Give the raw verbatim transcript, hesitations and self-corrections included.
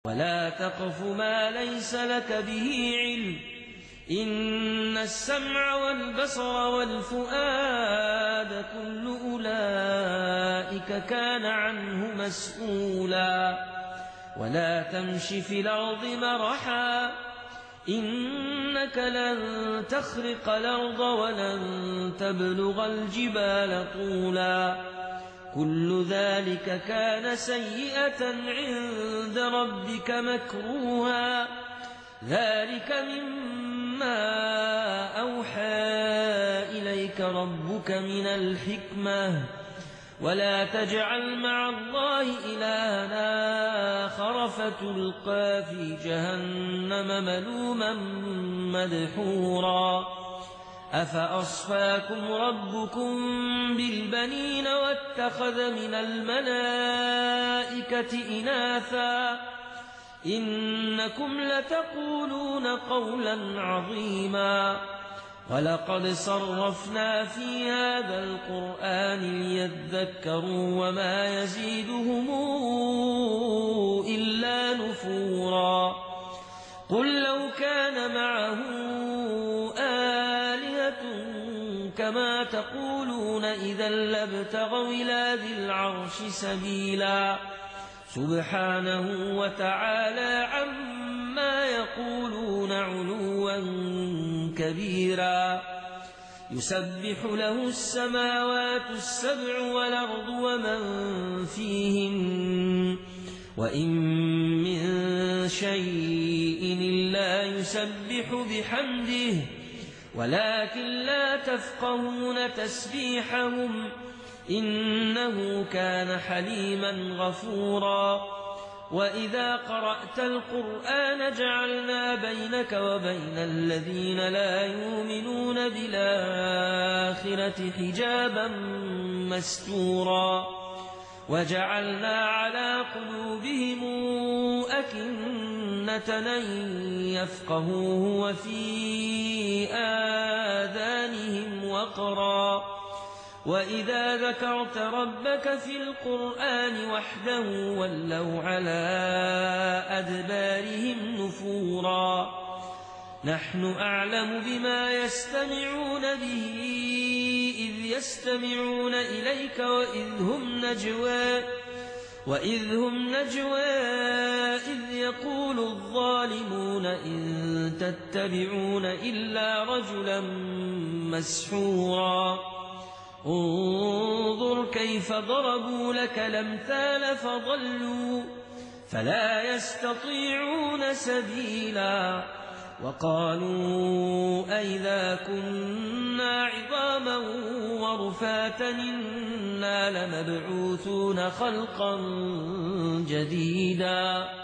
ولا تقف ما ليس لك به علم إن السمع والبصر والفؤاد كل أولئك كان عنه مسؤولا ولا تمش في الأرض مرحا إنك لن تخرق الأرض ولن تبلغ الجبال طولا كل ذلك كان سيئة عند ربك مكروها ذلك مما أوحى إليك ربك من الحكمة ولا تجعل مع الله إلها آخر فتلقى في جهنم ملوما مدحورا أفأصفاكم ربكم بالبنين واتخذ من الملائكة إناثا إنكم لتقولون قولا عظيما ولقد صرفنا في هذا القرآن ليذكروا وما يزيدهم إلا نفورا قل لو كان معه آلهة كما تقولون إذا لابتغوا إلى ذي العرش سبيلا سبحانه وتعالى عما يقولون علوا كبيرا يسبح له السماوات السبع والأرض ومن فيهن وإن من شيء إلا يسبح بحمده ولكن لا تفقهون تسبيحهم إنه كان حليما غفورا وإذا قرأت القرآن جعلنا بينك وبين الذين لا يؤمنون بالآخرة حجابا مستورا وجعلنا على قلوبهم أكنة أن يفقهوه وفي آذانهم وقرا وإذا ذكرت ربك في القرآن وحده ولوا على أدبارهم نفورا نحن أعلم بما يستمعون به إذ يستمعون إليك وإذ هم نجوى وإذ هم نجوى إذ يقول الظالمون إن تتبعون إلا رجلا مسحورا انظر كيف ضربوا لك الأمثال فضلوا فلا يستطيعون سبيلا وقالوا أئذا كنا عظاما ورفاتا إنا لمبعوثون خلقا جديدا